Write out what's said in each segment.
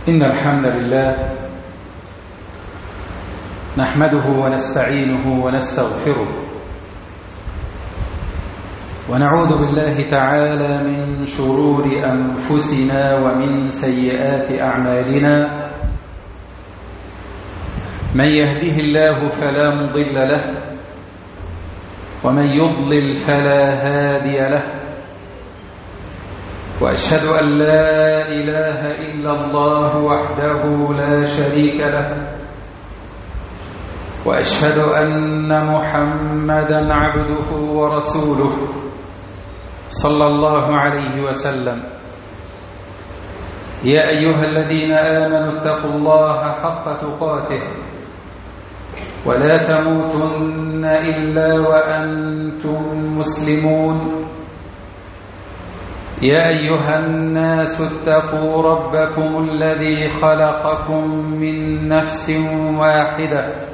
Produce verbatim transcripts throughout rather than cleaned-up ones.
إن الحمد لله نحمده ونستعينه ونستغفره ونعوذ بالله تعالى من شرور أنفسنا ومن سيئات أعمالنا. من يهده الله فلا مضل له ومن يضلل فلا هادي له، وأشهد أن لا إله إلا الله وحده لا شريك له، وأشهد أن محمدًا عبده ورسوله صلى الله عليه وسلم. يا أيها الذين آمنوا اتقوا الله حق تقاته ولا تموتن إلا وأنتم مسلمون. يا أيها الناس اتقوا ربكم الذي خلقكم من نفس واحدة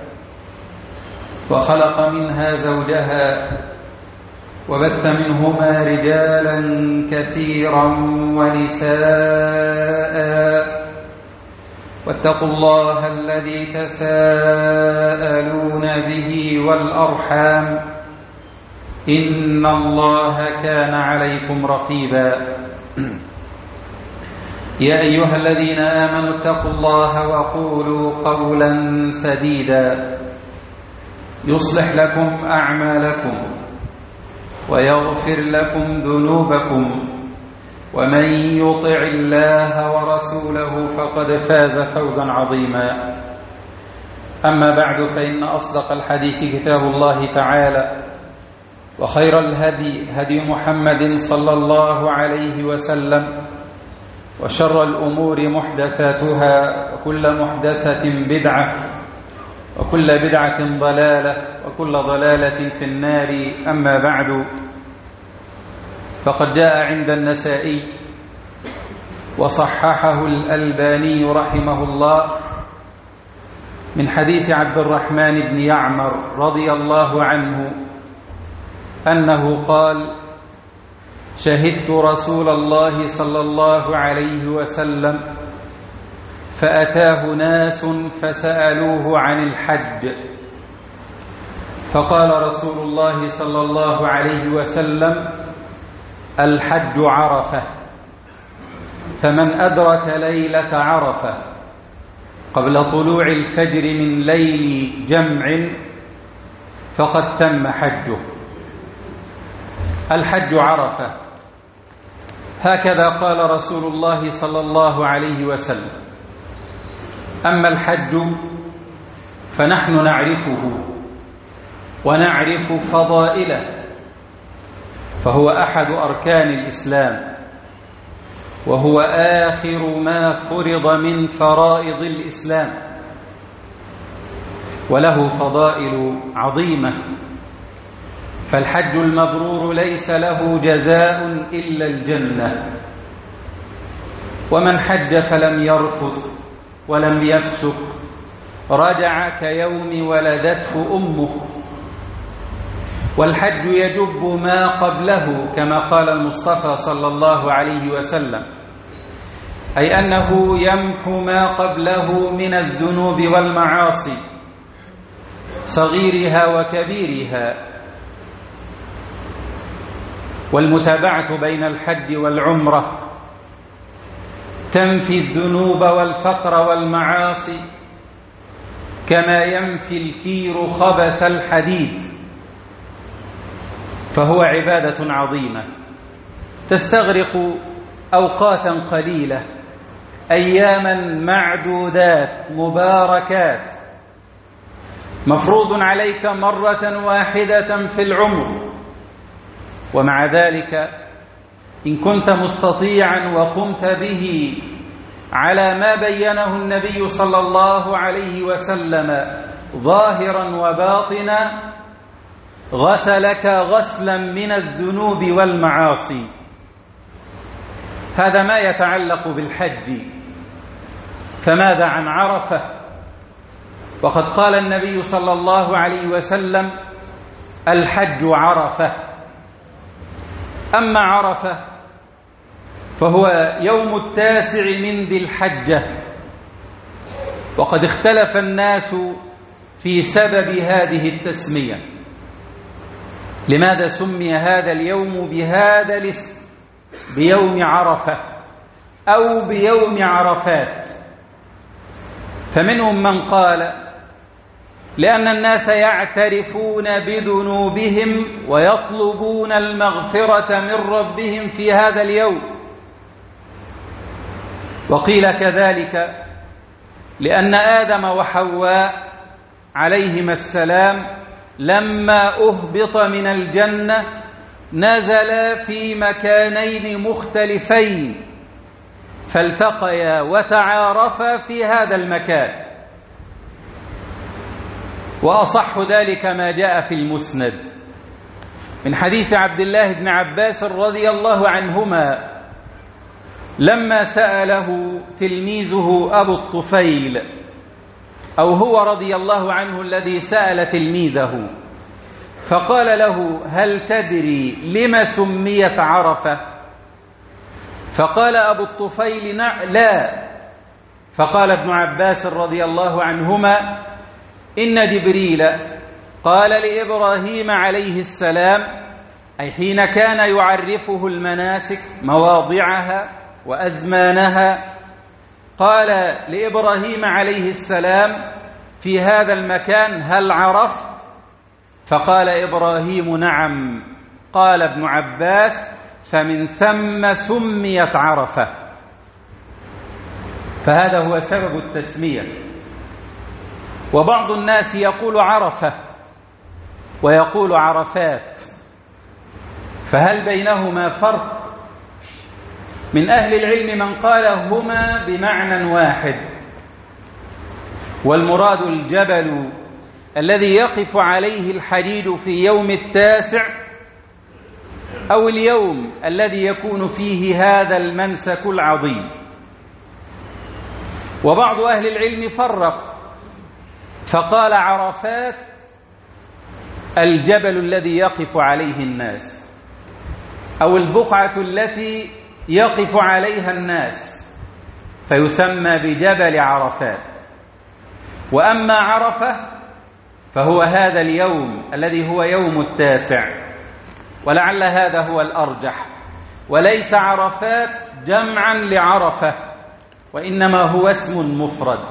وخلق منها زوجها وبث منهما رجالا كثيرا ونساء، واتقوا الله الذي تساءلون به والأرحام إن الله كان عليكم رقيبا. يا أيها الذين آمنوا اتقوا الله وقولوا قولا سديدا يصلح لكم أعمالكم ويغفر لكم ذنوبكم، ومن يطع الله ورسوله فقد فاز فوزا عظيما. أما بعد، فإن أصدق الحديث كتاب الله تعالى، وخير الهدي هدي محمد صلى الله عليه وسلم، وشر الأمور محدثاتها، وكل محدثة بدعة، وكل بدعة ضلالة، وكل ضلالة في النار. أما بعد، فقد جاء عند النسائي وصححه الألباني رحمه الله من حديث عبد الرحمن بن يعمر رضي الله عنه أنه قال: شهدت رسول الله صلى الله عليه وسلم فأتاه ناس فسألوه عن الحج، فقال رسول الله صلى الله عليه وسلم: الحج عرفة، فمن أدرك ليلة عرفة قبل طلوع الفجر من ليل جمع فقد تم حجه. الحج عرفة، هكذا قال رسول الله صلى الله عليه وسلم. أما الحج فنحن نعرفه ونعرف فضائله، فهو أحد أركان الإسلام، وهو آخر ما فرض من فرائض الإسلام، وله فضائل عظيمة. فالحج المبرور ليس له جزاء إلا الجنة، ومن حج فلم يرفث ولم يفسق رجع كيوم ولدته أمه. والحج يجب ما قبله كما قال المصطفى صلى الله عليه وسلم، أي أنه يمحو ما قبله من الذنوب والمعاصي صغيرها وكبيرها. والمتابعة بين الحج والعمرة تنفي الذنوب والفقر والمعاصي كما ينفي الكير خبث الحديد، فهو عبادة عظيمة تستغرق أوقاتا قليلة، أياما معدودات مباركات، مفروض عليك مرة واحدة في العمر. ومع ذلك إن كنت مستطيعا وقمت به على ما بينه النبي صلى الله عليه وسلم ظاهرا وباطنا، غسلك غسلا من الذنوب والمعاصي. هذا ما يتعلق بالحج. فماذا عن عرفة؟ وقد قال النبي صلى الله عليه وسلم: الحج عرفة. أما عرفة فهو يوم التاسع من ذي الحجة وقد اختلف الناس في سبب هذه التسمية. لماذا سمي هذا اليوم بهذا الاسم، بيوم عرفة أو بيوم عرفات؟ فمنهم من قال لأن الناس يعترفون بذنوبهم ويطلبون المغفرة من ربهم في هذا اليوم. وقيل كذلك لأن آدم وحواء عليهما السلام لما أهبط من الجنة نزلا في مكانين مختلفين فالتقيا وتعارفا في هذا المكان. وأصح ذلك ما جاء في المسند من حديث عبد الله بن عباس رضي الله عنهما لما سأله تلميذه أبو الطفيل، أو هو رضي الله عنه الذي سأل تلميذه، فقال له: هل تدري لما سميت عرفة؟ فقال أبو الطفيل: لا. فقال ابن عباس رضي الله عنهما: إن جبريل قال لإبراهيم عليه السلام، أي حين كان يعرفه المناسك مواضعها وأزمانها، قال لإبراهيم عليه السلام في هذا المكان: هل عرفت؟ فقال إبراهيم: نعم. قال ابن عباس: فمن ثم سميت عرفة. فهذا هو سبب التسمية. وبعض الناس يقول عرفة ويقول عرفات، فهل بينهما فرق؟ من أهل العلم من قال هما بمعنى واحد، والمراد الجبل الذي يقف عليه الحجيج في يوم التاسع، أو اليوم الذي يكون فيه هذا المنسك العظيم. وبعض أهل العلم فرق فقال عرفات الجبل الذي يقف عليه الناس، أو البقعة التي يقف عليها الناس، فيسمى بجبل عرفات. وأما عرفة فهو هذا اليوم الذي هو يوم التاسع، ولعل هذا هو الأرجح، وليس عرفات جمعا لعرفة، وإنما هو اسم مفرد.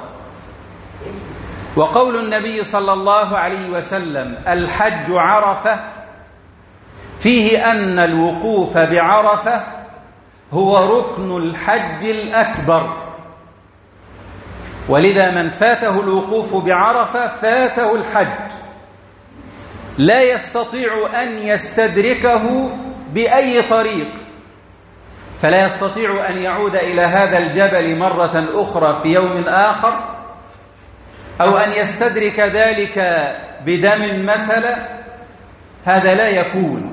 وقول النبي صلى الله عليه وسلم: الحج عرفة، فيه أن الوقوف بعرفة هو ركن الحج الأكبر، ولذا من فاته الوقوف بعرفة فاته الحج، لا يستطيع أن يستدركه بأي طريق، فلا يستطيع أن يعود إلى هذا الجبل مرة أخرى في يوم آخر، أو أن يستدرك ذلك بدم مثلا، هذا لا يكون،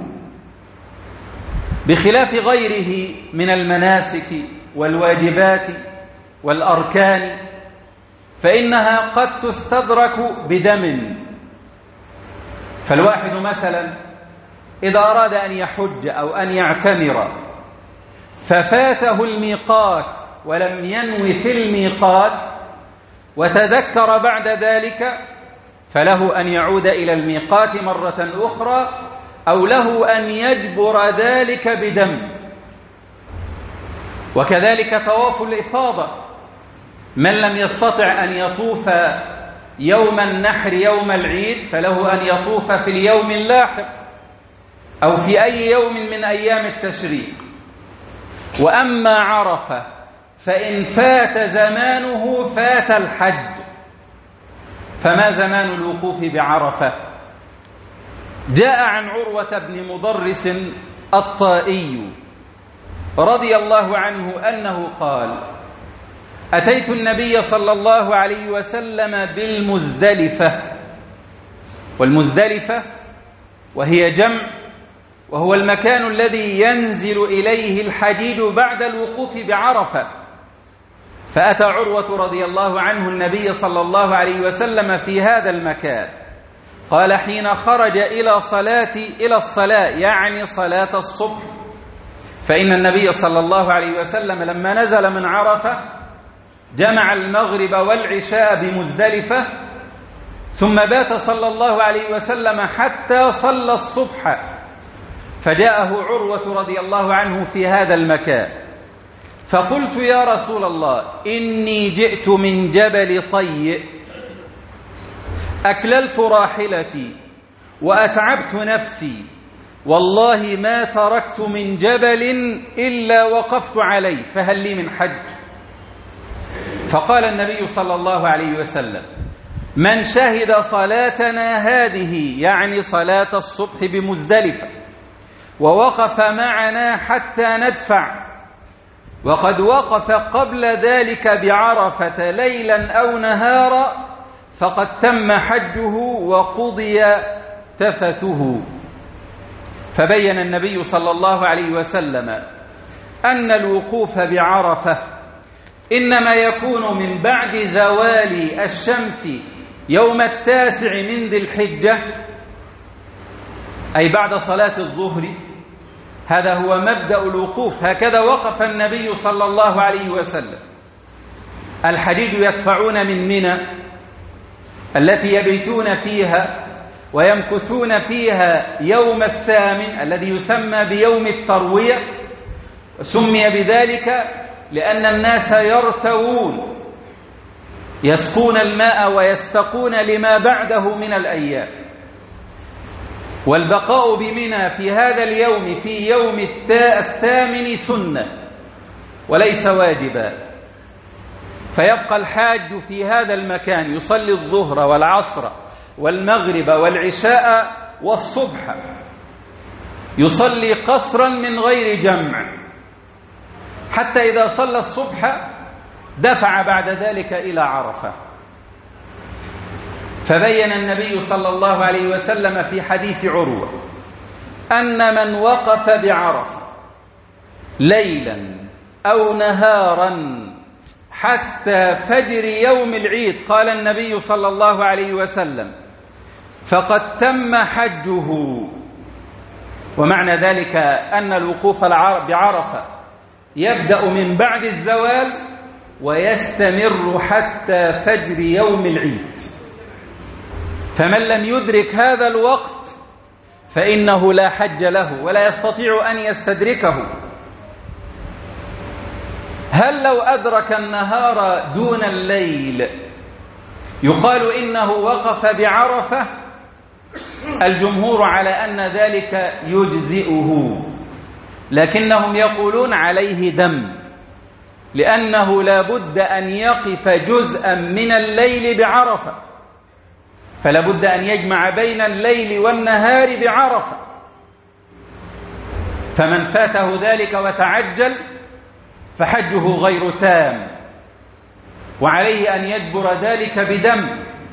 بخلاف غيره من المناسك والواجبات والأركان، فإنها قد تستدرك بدم. فالواحد مثلا إذا أراد أن يحج أو أن يعتمر ففاته الميقات ولم ينوي في الميقات وتذكر بعد ذلك، فله أن يعود إلى الميقات مرة أخرى، أو له أن يجبر ذلك بدم. وكذلك طواف الإفاضة، من لم يستطع أن يطوف يوم النحر يوم العيد فله أن يطوف في اليوم اللاحق أو في أي يوم من أيام التشريق. وأما عرفة فإن فات زمانه فات الحج. فما زمان الوقوف بعرفة؟ جاء عن عروة بن مضرس الطائي رضي الله عنه أنه قال: أتيت النبي صلى الله عليه وسلم بالمزدلفة، والمزدلفة وهي جمع، وهو المكان الذي ينزل إليه الحجيج بعد الوقوف بعرفة. فأتى عروة رضي الله عنه النبي صلى الله عليه وسلم في هذا المكان، قال: حين خرج إلى صلاة إلى الصلاة، يعني صلاة الصبح، فإن النبي صلى الله عليه وسلم لما نزل من عرفة جمع المغرب والعشاء بمزدلفة، ثم بات صلى الله عليه وسلم حتى صلى الصبح، فجاءه عروة رضي الله عنه في هذا المكان، فقلت يا رسول الله إني جئت من جبل طي، أكللت راحلتي وأتعبت نفسي، والله ما تركت من جبل إلا وقفت عليه، فهل لي من حج؟ فقال النبي صلى الله عليه وسلم: من شهد صلاتنا هذه، يعني صلاة الصبح بمزدلفة، ووقف معنا حتى ندفع، وقد وقف قبل ذلك بعرفة ليلا أو نهارا، فقد تم حجه وقضي تفثه. فبين النبي صلى الله عليه وسلم أن الوقوف بعرفة إنما يكون من بعد زوال الشمس يوم التاسع من ذي الحجة، أي بعد صلاة الظهر. هذا هو مبدأ الوقوف، هكذا وقف النبي صلى الله عليه وسلم. الحجيج يدفعون من منى التي يبيتون فيها ويمكثون فيها يوم الثامن الذي يسمى بيوم التروية، سمي بذلك لأن الناس يرتوون، يسقون الماء ويستقون لما بعده من الأيام. والبقاء بمنى في هذا اليوم في يوم الثامن سنة وليس واجبا، فيبقى الحاج في هذا المكان يصلي الظهر والعصر والمغرب والعشاء والصبح، يصلي قصرا من غير جمع، حتى إذا صلى الصبح دفع بعد ذلك إلى عرفة. فبين النبي صلى الله عليه وسلم في حديث عروة أن من وقف بعرفة ليلا أو نهارا حتى فجر يوم العيد، قال النبي صلى الله عليه وسلم، فقد تم حجه. ومعنى ذلك أن الوقوف بعرفة يبدأ من بعد الزوال ويستمر حتى فجر يوم العيد، فمن لم يدرك هذا الوقت فإنه لا حج له ولا يستطيع أن يستدركه. هل لو أدرك النهار دون الليل يقال إنه وقف بعرفة؟ الجمهور على أن ذلك يجزئه، لكنهم يقولون عليه دم، لأنه لا بد أن يقف جزءا من الليل بعرفة، فلا بد أن يجمع بين الليل والنهار بعرفة، فمن فاته ذلك وتعجل فحجه غير تام، وعليه أن يجبر ذلك بدم.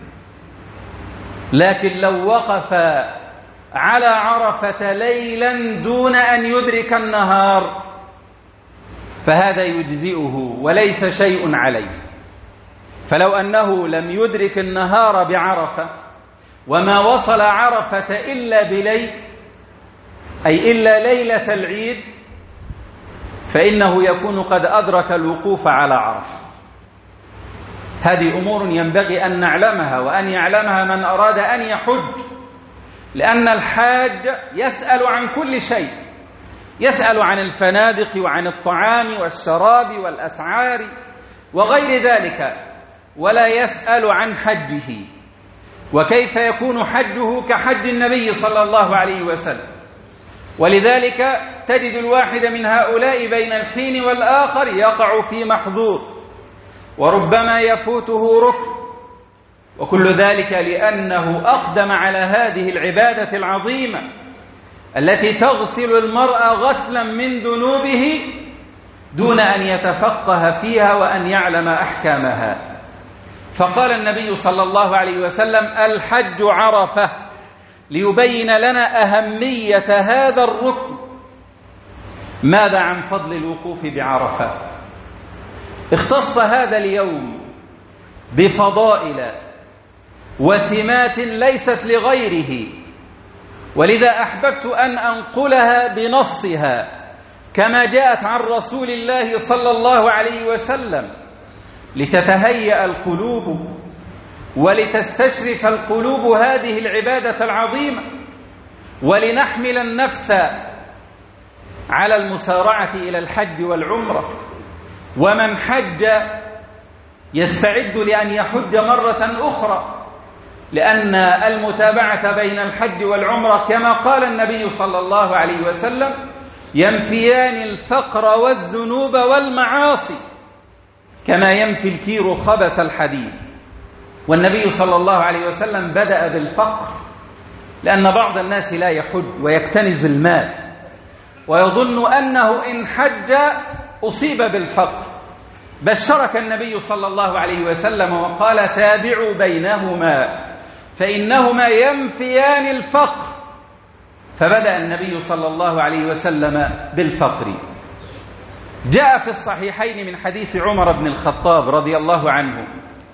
لكن لو وقف على عرفة ليلا دون أن يدرك النهار فهذا يجزئه وليس شيء عليه. فلو أنه لم يدرك النهار بعرفة وما وصل عرفة إلا بليل، أي إلا ليلة العيد، فإنه يكون قد أدرك الوقوف على عرفة. هذه أمور ينبغي أن نعلمها وأن يعلمها من أراد أن يحج، لأن الحاج يسأل عن كل شيء، يسأل عن الفنادق وعن الطعام والشراب والأسعار وغير ذلك، ولا يسأل عن حجه وكيف يكون حجه كحج النبي صلى الله عليه وسلم. ولذلك تجد الواحد من هؤلاء بين الحين والآخر يقع في محظور وربما يفوته ركن، وكل ذلك لأنه أقدم على هذه العبادة العظيمة التي تغسل المرء غسلا من ذنوبه دون أن يتفقه فيها وأن يعلم أحكامها. فقال النبي صلى الله عليه وسلم: الحج عرفة، ليبين لنا أهمية هذا الركن. ماذا عن فضل الوقوف بعرفة؟ اختص هذا اليوم بفضائل وسمات ليست لغيره، ولذا أحببت أن أنقلها بنصها كما جاءت عن رسول الله صلى الله عليه وسلم. لتتهيأ القلوب ولتستشرف القلوب هذه العبادة العظيمة، ولنحمل النفس على المسارعة إلى الحج والعمرة. ومن حج يستعد لأن يحج مرة أخرى، لأن المتابعة بين الحج والعمرة كما قال النبي صلى الله عليه وسلم ينفيان الفقر والذنوب والمعاصي كما ينفي الكير خبث الحديد. والنبي صلى الله عليه وسلم بدأ بالفقر، لأن بعض الناس لا يحج ويكتنز المال ويظن أنه إن حج أصيب بالفقر. بشرك النبي صلى الله عليه وسلم وقال تابعوا بينهما فإنهما ينفيان الفقر. فبدأ النبي صلى الله عليه وسلم بالفقر. جاء في الصحيحين من حديث عمر بن الخطاب رضي الله عنه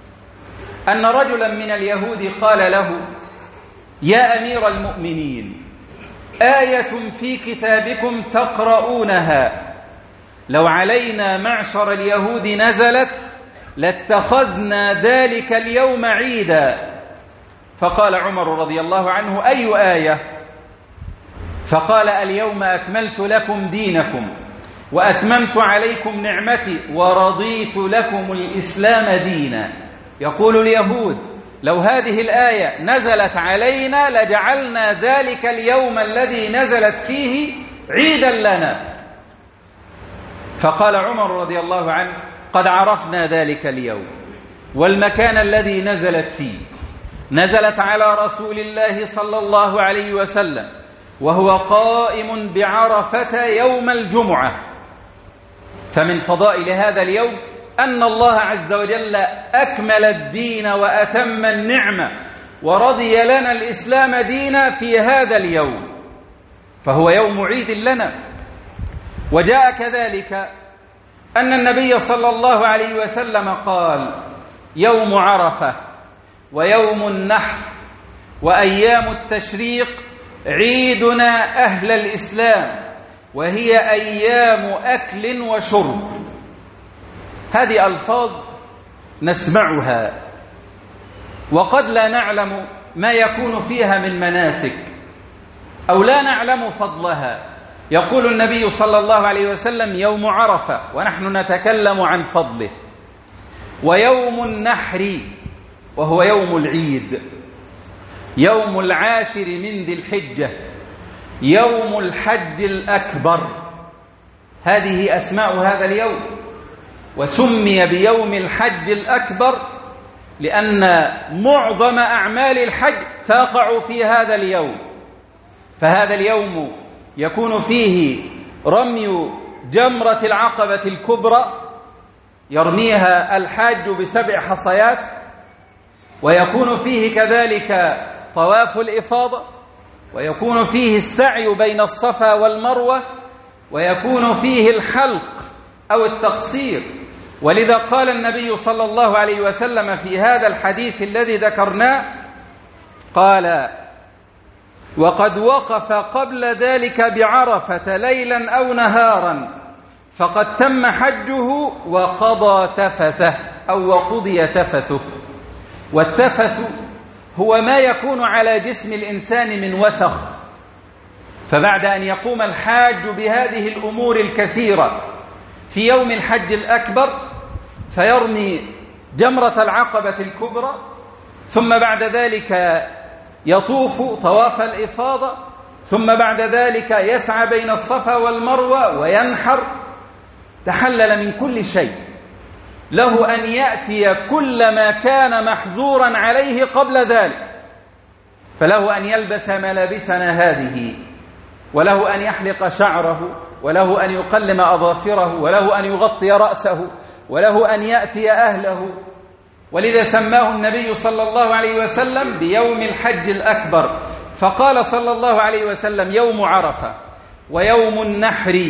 أن رجلا من اليهود قال له يا أمير المؤمنين، آية في كتابكم تقرؤونها لو علينا معشر اليهود نزلت لاتخذنا ذلك اليوم عيدا. فقال عمر رضي الله عنه أي آية؟ فقال اليوم أكملت لكم دينكم وأتممت عليكم نعمتي ورضيت لكم الإسلام دينا. يقول اليهود لو هذه الآية نزلت علينا لجعلنا ذلك اليوم الذي نزلت فيه عيدا لنا. فقال عمر رضي الله عنه قد عرفنا ذلك اليوم والمكان الذي نزلت فيه. نزلت على رسول الله صلى الله عليه وسلم وهو قائم بعرفة يوم الجمعة. فمن فضائل هذا اليوم أن الله عز وجل أكمل الدين وأتم النعمة ورضي لنا الإسلام دينا في هذا اليوم، فهو يوم عيد لنا. وجاء كذلك أن النبي صلى الله عليه وسلم قال يوم عرفة ويوم النحر وأيام التشريق عيدنا أهل الإسلام وهي أيام أكل وشرب. هذه ألفاظ نسمعها وقد لا نعلم ما يكون فيها من مناسك أو لا نعلم فضلها. يقول النبي صلى الله عليه وسلم يوم عرفة ونحن نتكلم عن فضله، ويوم النحر وهو يوم العيد، يوم العاشر من ذي الحجة، يوم الحج الأكبر. هذه أسماء هذا اليوم، وسمي بيوم الحج الأكبر لأن معظم أعمال الحج تقع في هذا اليوم. فهذا اليوم يكون فيه رمي جمرة العقبة الكبرى يرميها الحاج بسبع حصيات، ويكون فيه كذلك طواف الإفاضة، ويكون فيه السعي بين الصفا والمروة، ويكون فيه الحلق أو التقصير. ولذا قال النبي صلى الله عليه وسلم في هذا الحديث الذي ذكرناه قال وقد وقف قبل ذلك بعرفة ليلا أو نهارا فقد تم حجه وقضى تفثه أو وقضي تفثه. والتفث هو ما يكون على جسم الإنسان من وسخ. فبعد أن يقوم الحاج بهذه الأمور الكثيرة في يوم الحج الأكبر فيرمي جمرة العقبة الكبرى، ثم بعد ذلك يطوف طواف الإفاضة، ثم بعد ذلك يسعى بين الصفا والمروة وينحر، تحلل من كل شيء. له أن يأتي كل ما كان محظورا عليه قبل ذلك، فله أن يلبس ملابسنا هذه، وله أن يحلق شعره، وله أن يقلم أظافره، وله أن يغطي رأسه، وله أن يأتي أهله. ولذا سماه النبي صلى الله عليه وسلم بيوم الحج الأكبر، فقال صلى الله عليه وسلم يوم عرفة ويوم النحر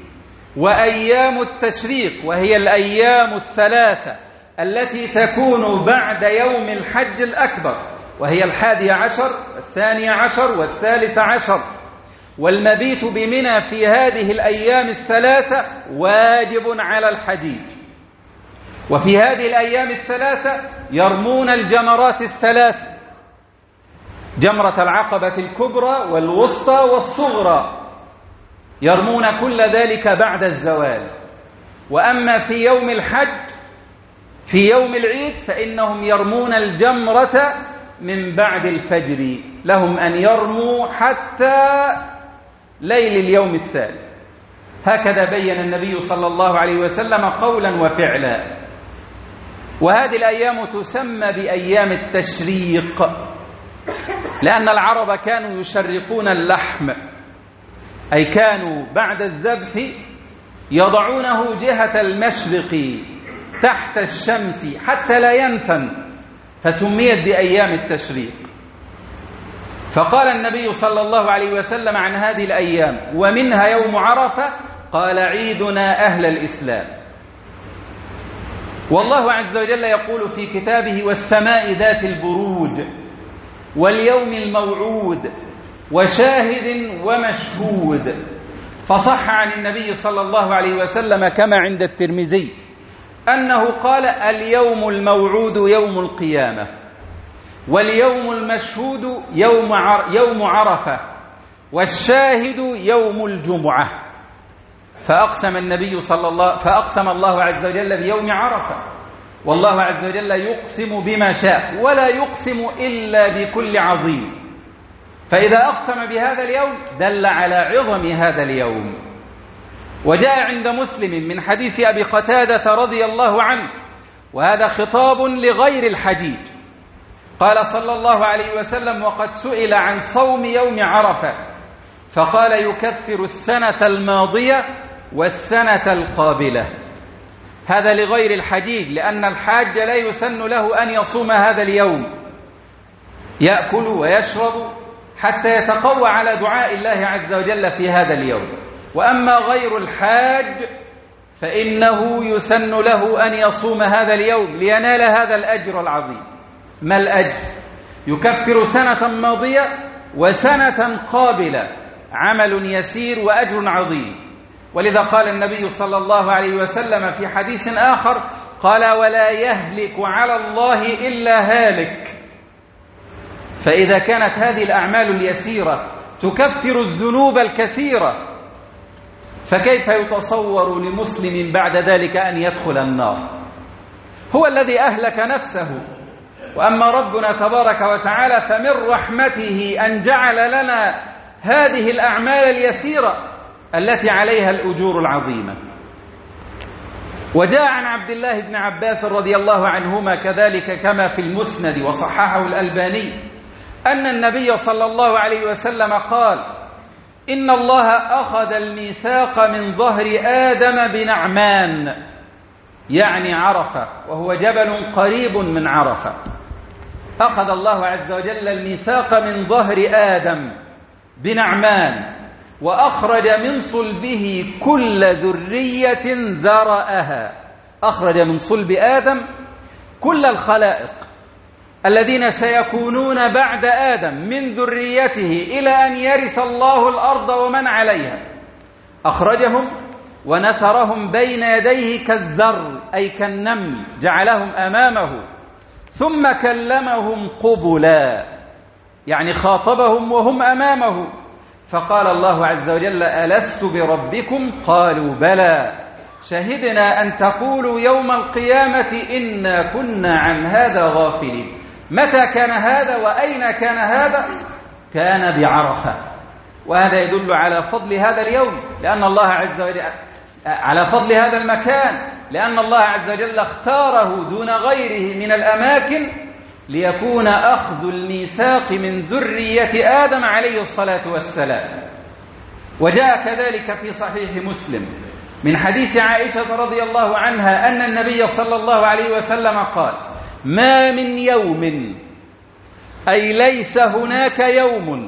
وأيام التشريق، وهي الأيام الثلاثة التي تكون بعد يوم الحج الأكبر، وهي الحادي عشر والثاني عشر والثالث عشر. والمبيت بمنى في هذه الأيام الثلاثة واجب على الحجيج. وفي هذه الأيام الثلاثة يرمون الجمرات الثلاث: جمرة العقبة الكبرى والوسطى والصغرى، يرمون كل ذلك بعد الزوال. وأما في يوم الحج في يوم العيد فإنهم يرمون الجمرة من بعد الفجر، لهم أن يرموا حتى ليل اليوم الثالث. هكذا بين النبي صلى الله عليه وسلم قولا وفعلا. وهذه الأيام تسمى بأيام التشريق، لأن العرب كانوا يشرقون اللحم، أي كانوا بعد الذبح يضعونه جهة المشرق تحت الشمس حتى لا ينثن، فسميت بأيام التشريق. فقال النبي صلى الله عليه وسلم عن هذه الأيام: ومنها يوم عرفة، قال: عيدنا أهل الإسلام. والله عز وجل يقول في كتابه: والسماء ذات البروج واليوم الموعود وشاهد ومشهود. فصح عن النبي صلى الله عليه وسلم كما عند الترمذي أنه قال: اليوم الموعود يوم القيامة، واليوم المشهود يوم يوم عرفة، والشاهد يوم الجمعة. فأقسم النبي صلى الله فأقسم الله عز وجل بيوم عرفة، والله عز وجل يقسم بما شاء ولا يقسم إلا بكل عظيم. فإذا أقسم بهذا اليوم دل على عظم هذا اليوم. وجاء عند مسلم من حديث أبي قتادة رضي الله عنه، وهذا خطاب لغير الحجيج، قال صلى الله عليه وسلم: وقد سئل عن صوم يوم عرفة فقال: يكفر السنة الماضية والسنة القابلة. هذا لغير الحجيج، لأن الحاج لا يسن له أن يصوم هذا اليوم، يأكل ويشرب حتى يتقوى على دعاء الله عز وجل في هذا اليوم. وأما غير الحاج فإنه يسن له أن يصوم هذا اليوم لينال هذا الأجر العظيم. ما الأجر؟ يكفر سنة ماضية وسنة قابلة، عمل يسير وأجر عظيم. ولذا قال النبي صلى الله عليه وسلم في حديث آخر، قال: ولا يهلك على الله إلا هالك. فإذا كانت هذه الأعمال اليسيرة تكفر الذنوب الكثيرة، فكيف يتصور لمسلم بعد ذلك أن يدخل النار؟ هو الذي أهلك نفسه. وأما ربنا تبارك وتعالى فمن رحمته أن جعل لنا هذه الأعمال اليسيرة التي عليها الأجور العظيمة. وجاء عن عبد الله بن عباس رضي الله عنهما كذلك كما في المسند وصححه الألباني أن النبي صلى الله عليه وسلم قال: إن الله أخذ الميثاق من ظهر آدم بنعمان، يعني عرفة، وهو جبل قريب من عرفة. أخذ الله عز وجل الميثاق من ظهر آدم بنعمان، وأخرج من صلبه كل ذرية ذرأها. أخرج من صلب آدم كل الخلائق الذين سيكونون بعد آدم من ذريته إلى أن يرث الله الأرض ومن عليها. أخرجهم ونثرهم بين يديه كالذر، أي كالنمل، جعلهم أمامه، ثم كلمهم قبلا، يعني خاطبهم وهم أمامه. فقال الله عز وجل: ألست بربكم؟ قالوا بلى، شهدنا أن تقولوا يوم القيامة إنا كنا عن هذا غافلين. متى كان هذا وأين كان هذا؟ كان بعرفة. وهذا يدل على فضل هذا اليوم، لأن الله عز وجل على فضل هذا المكان، لأن الله عز وجل اختاره دون غيره من الأماكن ليكون أخذ الميثاق من ذرية آدم عليه الصلاة والسلام. وجاء كذلك في صحيح مسلم من حديث عائشة رضي الله عنها أن النبي صلى الله عليه وسلم قال: ما من يوم، أي ليس هناك يوم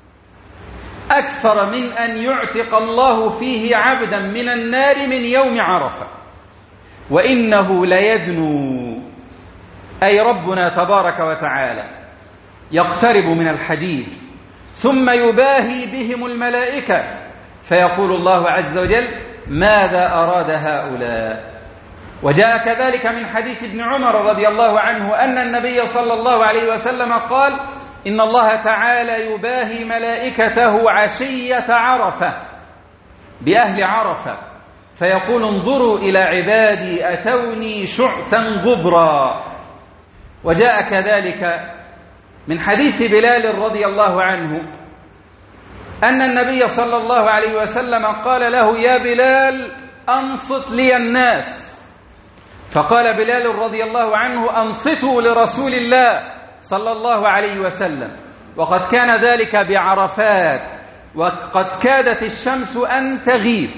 أكثر من أن يعتق الله فيه عبدا من النار من يوم عرفة، وإنه ليدنو، أي ربنا تبارك وتعالى يقترب من الحديد، ثم يباهي بهم الملائكة، فيقول الله عز وجل: ماذا أراد هؤلاء؟ وجاء كذلك من حديث ابن عمر رضي الله عنه أن النبي صلى الله عليه وسلم قال: إن الله تعالى يباهي ملائكته عشية عرفة بأهل عرفة فيقول: انظروا إلى عبادي أتوني شعثا غبرا. وجاء كذلك من حديث بلال رضي الله عنه أن النبي صلى الله عليه وسلم قال له: يا بلال أنصت لي الناس. فقال بلال رضي الله عنه: أنصتوا لرسول الله صلى الله عليه وسلم. وقد كان ذلك بعرفات وقد كادت الشمس أن تغيب،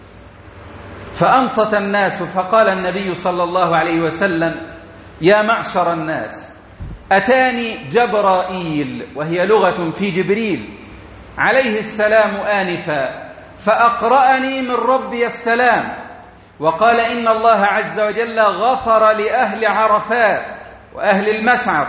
فأنصت الناس. فقال النبي صلى الله عليه وسلم: يا معشر الناس، أتاني جبرائيل، وهي لغة في جبريل عليه السلام آنفا، فأقرأني من ربي السلام، وقال: إن الله عز وجل غفر لأهل عرفات وأهل المشعر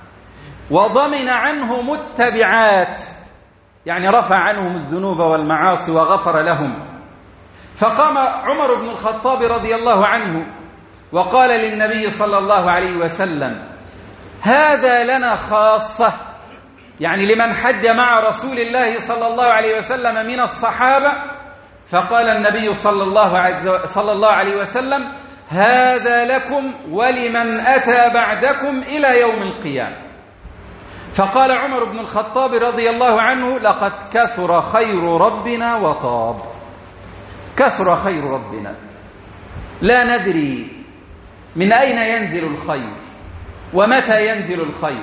وضمن عنهم التبعات، يعني رفع عنهم الذنوب والمعاصي وغفر لهم. فقام عمر بن الخطاب رضي الله عنه وقال للنبي صلى الله عليه وسلم: هذا لنا خاصة، يعني لمن حج مع رسول الله صلى الله عليه وسلم من الصحابة. فقال النبي صلى الله, صلى الله عليه وسلم: هذا لكم ولمن أتى بعدكم إلى يوم القيامة. فقال عمر بن الخطاب رضي الله عنه: لقد كثر خير ربنا وطاب. كثر خير ربنا، لا ندري من أين ينزل الخير ومتى ينزل الخير.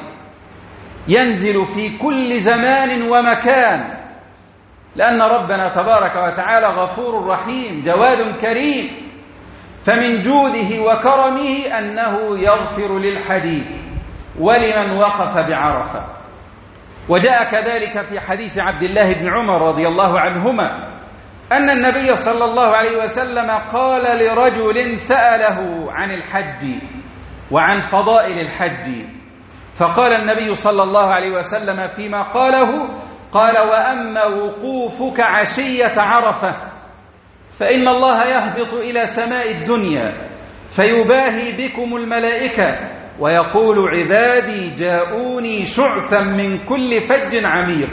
ينزل في كل زمان ومكان، لأن ربنا تبارك وتعالى غفور رحيم جواد كريم، فمن جوده وكرمه أنه يغفر للحديث ولمن وقف بعرفة. وجاء كذلك في حديث عبد الله بن عمر رضي الله عنهما أن النبي صلى الله عليه وسلم قال لرجل سأله عن الحج وعن فضائل الحج، فقال النبي صلى الله عليه وسلم فيما قاله: قال: وأما وقوفك عشية عرفة فإن الله يهبط إلى سماء الدنيا فيباهي بكم الملائكة ويقول: عبادي جاءوني شعثا من كل فج عميق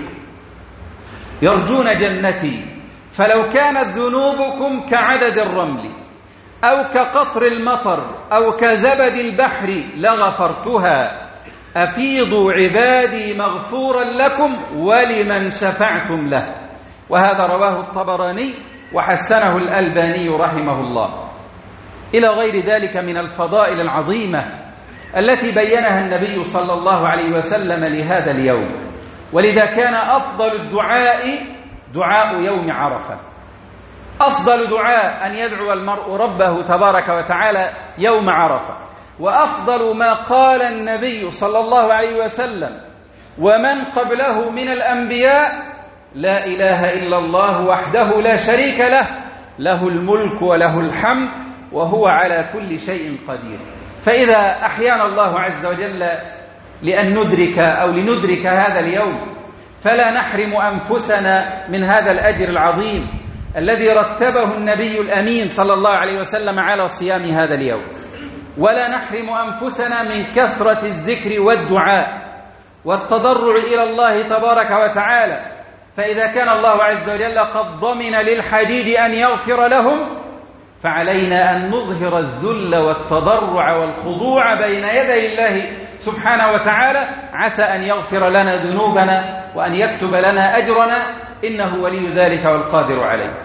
يرجون جنتي، فلو كانت ذنوبكم كعدد الرمل أو كقطر المطر أو كزبد البحر لغفرتها، أفيضوا عبادي مغفورا لكم ولمن شفعتم له. وهذا رواه الطبراني وحسنه الألباني رحمه الله. إلى غير ذلك من الفضائل العظيمة التي بينها النبي صلى الله عليه وسلم لهذا اليوم. ولذا كان أفضل الدعاء دعاء يوم عرفة. أفضل دعاء أن يدعو المرء ربه تبارك وتعالى يوم عرفة. وأفضل ما قال النبي صلى الله عليه وسلم ومن قبله من الأنبياء: لا إله إلا الله وحده لا شريك له، له الملك وله الحمد وهو على كل شيء قدير. فإذا أحيانا الله عز وجل لأن ندرك أو لندرك هذا اليوم، فلا نحرم أنفسنا من هذا الأجر العظيم الذي رتبه النبي الأمين صلى الله عليه وسلم على صيام هذا اليوم، ولا نحرم أنفسنا من كثرة الذكر والدعاء والتضرع إلى الله تبارك وتعالى. فإذا كان الله عز وجل قد ضمن للحجيج أن يغفر لهم، فعلينا أن نظهر الذل والتضرع والخضوع بين يدي الله سبحانه وتعالى، عسى أن يغفر لنا ذنوبنا وأن يكتب لنا أجرنا، إنه ولي ذلك والقادر عليه.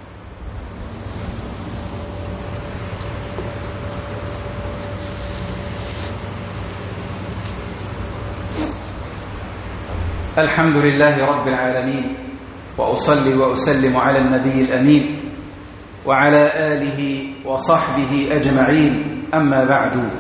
الحمد لله رب العالمين، وأصلي وأسلم على النبي الأمين وعلى آله وصحبه أجمعين، أما بعد،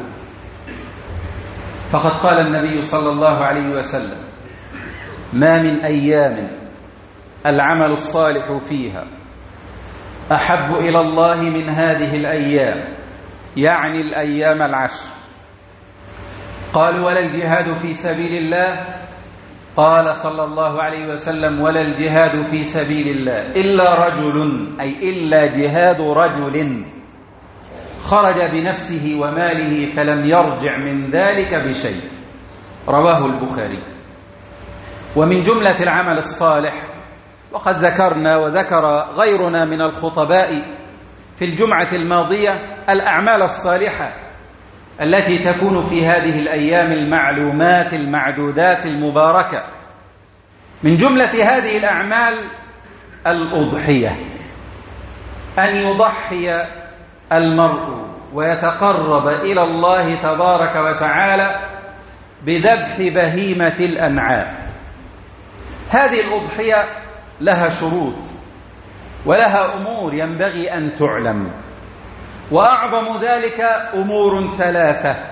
فقد قال النبي صلى الله عليه وسلم: ما من أيام العمل الصالح فيها أحب إلى الله من هذه الأيام، يعني الأيام العشر. قالوا: ولا الجهاد في سبيل الله؟ قال صلى الله عليه وسلم: ولا الجهاد في سبيل الله إلا رجل، أي إلا جهاد رجل خرج بنفسه وماله فلم يرجع من ذلك بشيء. رواه البخاري. ومن جملة العمل الصالح، وقد ذكرنا وذكر غيرنا من الخطباء في الجمعة الماضية الأعمال الصالحة التي تكون في هذه الأيام المعلومات المعدودات المباركة. من جملة هذه الأعمال الأضحية، أن يضحي المرء ويتقرب إلى الله تبارك وتعالى بذبح بهيمة الأنعام. هذه الأضحية لها شروط ولها أمور ينبغي أن تعلم، وأعظم ذلك أمور ثلاثة: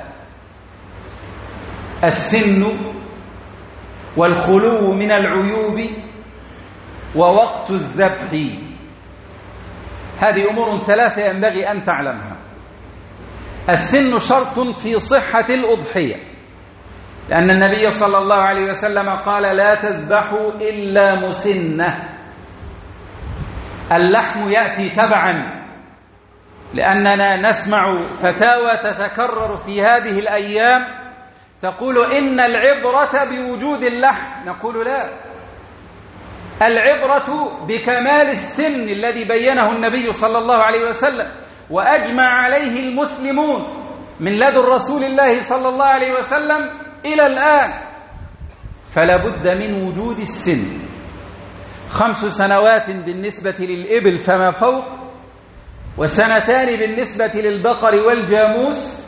السن، والخلو من العيوب، ووقت الذبح. هذه أمور ثلاثة ينبغي أن تعلمها. السن شرط في صحة الأضحية، لأن النبي صلى الله عليه وسلم قال: لا تذبحوا إلا مسنة. اللحم يأتي تبعا، لأننا نسمع فتاوى تتكرر في هذه الأيام تقول إن العبرة بوجود اللحم. نقول لا، العبرة بكمال السن الذي بينه النبي صلى الله عليه وسلم وأجمع عليه المسلمون من لدن رسول الله صلى الله عليه وسلم إلى الآن. فلا بد من وجود السن. خمس سنوات بالنسبة للإبل فما فوق، وسنتان بالنسبة للبقر والجاموس،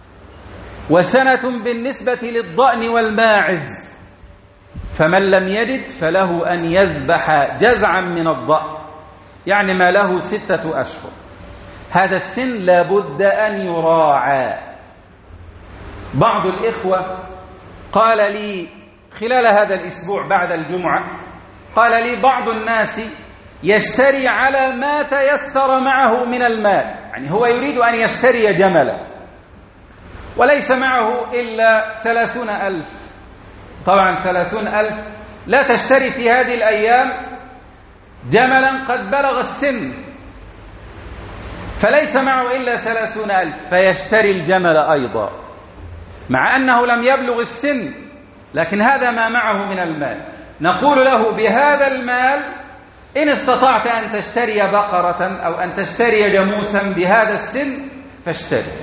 وسنة بالنسبة للضأن والماعز. فمن لم يجد فله أن يذبح جزعا من الضأن، يعني ما له ستة أشهر. هذا السن لا بد أن يراعى. بعض الإخوة قال لي خلال هذا الأسبوع بعد الجمعة، قال لي بعض الناس يشتري على ما تيسر معه من المال، يعني هو يريد أن يشتري جملا وليس معه إلا ثلاثون ألف. طبعا ثلاثون ألف لا تشتري في هذه الأيام جملا قد بلغ السن، فليس معه إلا ثلاثون ألف، فيشتري الجمل أيضا مع أنه لم يبلغ السن، لكن هذا ما معه من المال. نقول له بهذا المال إن استطعت أن تشتري بقرة أو أن تشتري جاموسا بهذا السن فاشتري.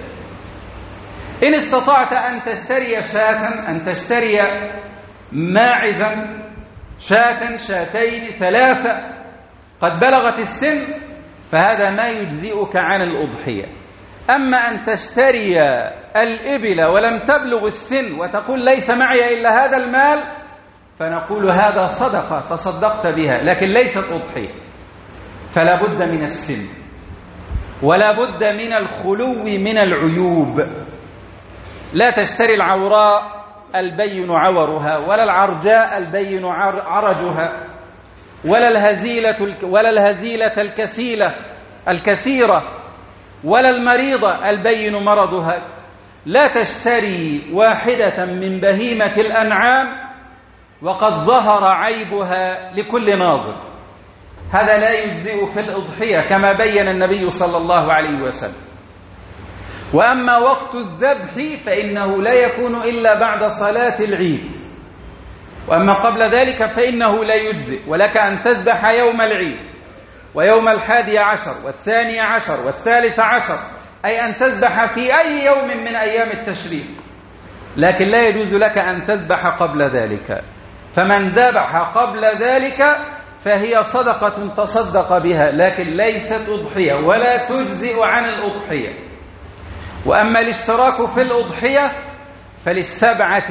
إن استطعت أن تشتري شاة، أن تشتري ماعزا، شاة شاتين ثلاثة قد بلغت السن، فهذا ما يجزئك عن الأضحية. أما أن تشتري الإبل ولم تبلغ السن وتقول ليس معي إلا هذا المال، فنقول هذا صدقة تصدقت بها لكن ليست أضحية. فلا بد من السن، ولا بد من الخلو من العيوب. لا تشتري العوراء البين عورها، ولا العرجاء البين عرجها، ولا الهزيلة ولا الهزيلة الكسيلة الكثيرة، ولا المريضة البين مرضها. لا تشتري واحدة من بهيمة الأنعام وقد ظهر عيبها لكل ناظر، هذا لا يجزئ في الأضحية كما بين النبي صلى الله عليه وسلم. وأما وقت الذبح فإنه لا يكون إلا بعد صلاة العيد، وأما قبل ذلك فإنه لا يجزئ، ولك أن تذبح يوم العيد ويوم الحادي عشر والثاني عشر والثالث عشر، أي أن تذبح في أي يوم من أيام التشريق، لكن لا يجوز لك أن تذبح قبل ذلك. فمن ذبح قبل ذلك فهي صدقة تصدق بها، لكن ليست أضحية ولا تجزئ عن الأضحية. وأما الاشتراك في الأضحية فللسبعة،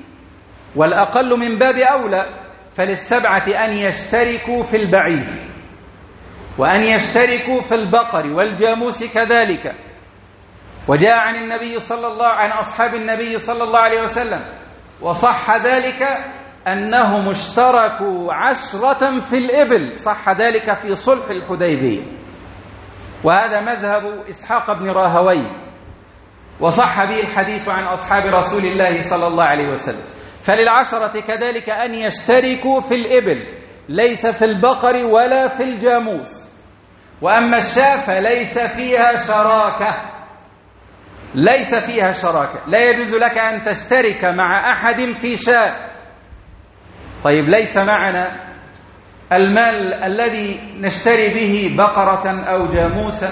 والأقل من باب أولى، فللسبعة أن يشتركوا في البعير، وأن يشتركوا في البقر والجاموس كذلك. وجاء عن النبي صلى الله عن أصحاب النبي صلى الله عليه وسلم وصح ذلك أنهم اشتركوا عشرة في الإبل، صح ذلك في صلح الحديبية، وهذا مذهب إسحاق بن راهويه، وصح به الحديث عن أصحاب رسول الله صلى الله عليه وسلم. فللعشرة كذلك أن يشتركوا في الإبل، ليس في البقر ولا في الجاموس. وأما الشاة فليس فيها شراكة، ليس فيها شراكة، لا يجوز لك أن تشترك مع أحد في شاة. طيب ليس معنا المال الذي نشتري به بقرة أو جاموسا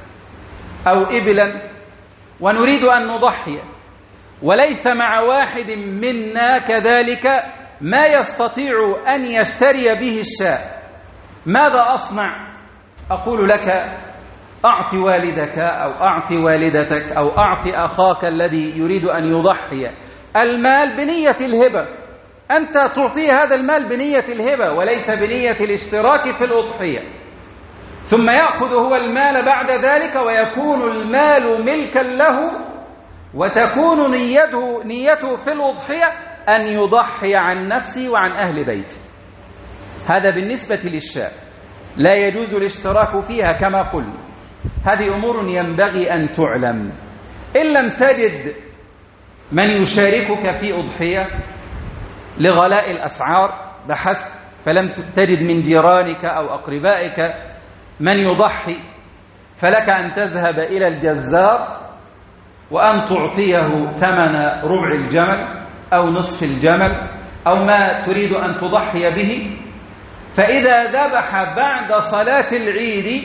أو إبلا ونريد أن نضحي، وليس مع واحد منا كذلك ما يستطيع أن يشتري به الشاة، ماذا أصنع؟ أقول لك أعطي والدك أو أعطي والدتك أو أعطي أخاك الذي يريد أن يضحي المال بنية الهبة، أنت تعطيه هذا المال بنية الهبة وليس بنية الاشتراك في الأضحية، ثم يأخذ هو المال بعد ذلك ويكون المال ملكا له، وتكون نيته, نيته في الأضحية أن يضحي عن نفسه وعن أهل بيته. هذا بالنسبة للشاة لا يجوز الاشتراك فيها كما قلنا. هذه أمور ينبغي أن تعلم. إن لم تجد من يشاركك في أضحية لغلاء الأسعار، بحثت فلم تجد من جيرانك أو أقربائك من يضحي، فلك أن تذهب إلى الجزار وأن تعطيه ثمن ربع الجمل أو نصف الجمل أو ما تريد أن تضحي به، فإذا ذبح بعد صلاة العيد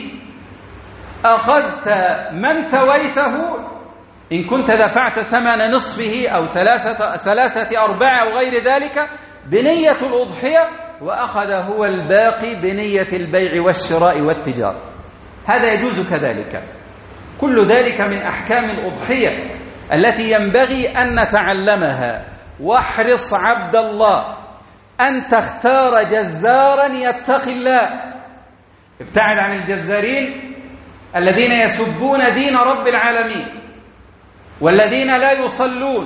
أخذت من ثويته، إن كنت دفعت ثمن نصفه أو ثلاثة, ثلاثة أرباع أو غير ذلك بنية الأضحية، وأخذ هو الباقي بنية البيع والشراء والتجارة. هذا يجوز كذلك. كل ذلك من أحكام الأضحية التي ينبغي أن نتعلمها. واحرص عبد الله أن تختار جزارا يتقي الله. ابتعد عن الجزارين الذين يسبون دين رب العالمين والذين لا يصلون،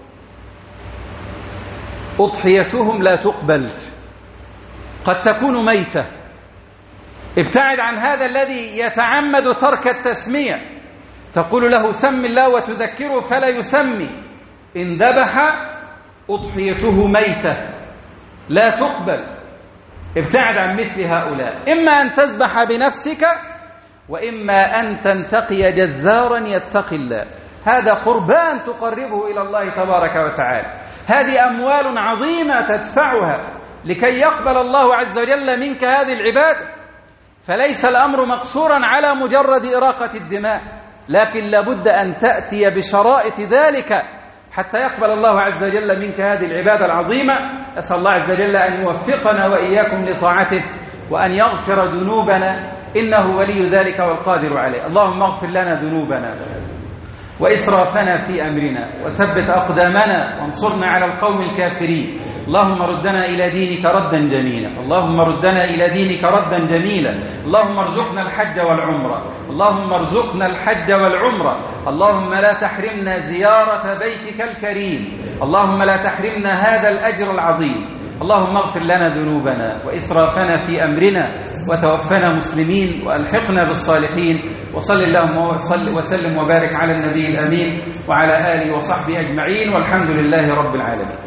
أضحيتهم لا تقبل، قد تكون ميتة. ابتعد عن هذا الذي يتعمد ترك التسمية، تقول له سم الله وتذكره فلا يسمي، إن ذبح أضحيته ميتة لا تقبل. ابتعد عن مثل هؤلاء، إما أن تذبح بنفسك وإما أن تنتقي جزارا يتقي الله. هذا قربان تقربه إلى الله تبارك وتعالى. هذه أموال عظيمة تدفعها لكي يقبل الله عز وجل منك هذه العبادة. فليس الأمر مقصورا على مجرد إراقة الدماء، لكن لابد أن تأتي بشرائط ذلك حتى يقبل الله عز وجل منك هذه العبادة العظيمة. أسأل الله عز وجل أن يوفقنا وإياكم لطاعته وأن يغفر ذنوبنا، إنه ولي ذلك والقادر عليه. اللهم اغفر لنا ذنوبنا وإسرافنا في أمرنا وثبت أقدامنا وانصرنا على القوم الكافرين. اللهم ردنا إلى دينك ردا جميلا، اللهم ردنا إلى دينك ردا جميلا. اللهم ارزقنا الحج والعمرة، اللهم ارزقنا الحج والعمرة. اللهم لا تحرمنا زيارة بيتك الكريم، اللهم لا تحرمنا هذا الأجر العظيم. اللهم اغفر لنا ذنوبنا وإسرافنا في أمرنا وتوفنا مسلمين وألحقنا بالصالحين. وصل اللهم وسلم وبارك على النبي الأمين وعلى آله وصحبه أجمعين، والحمد لله رب العالمين.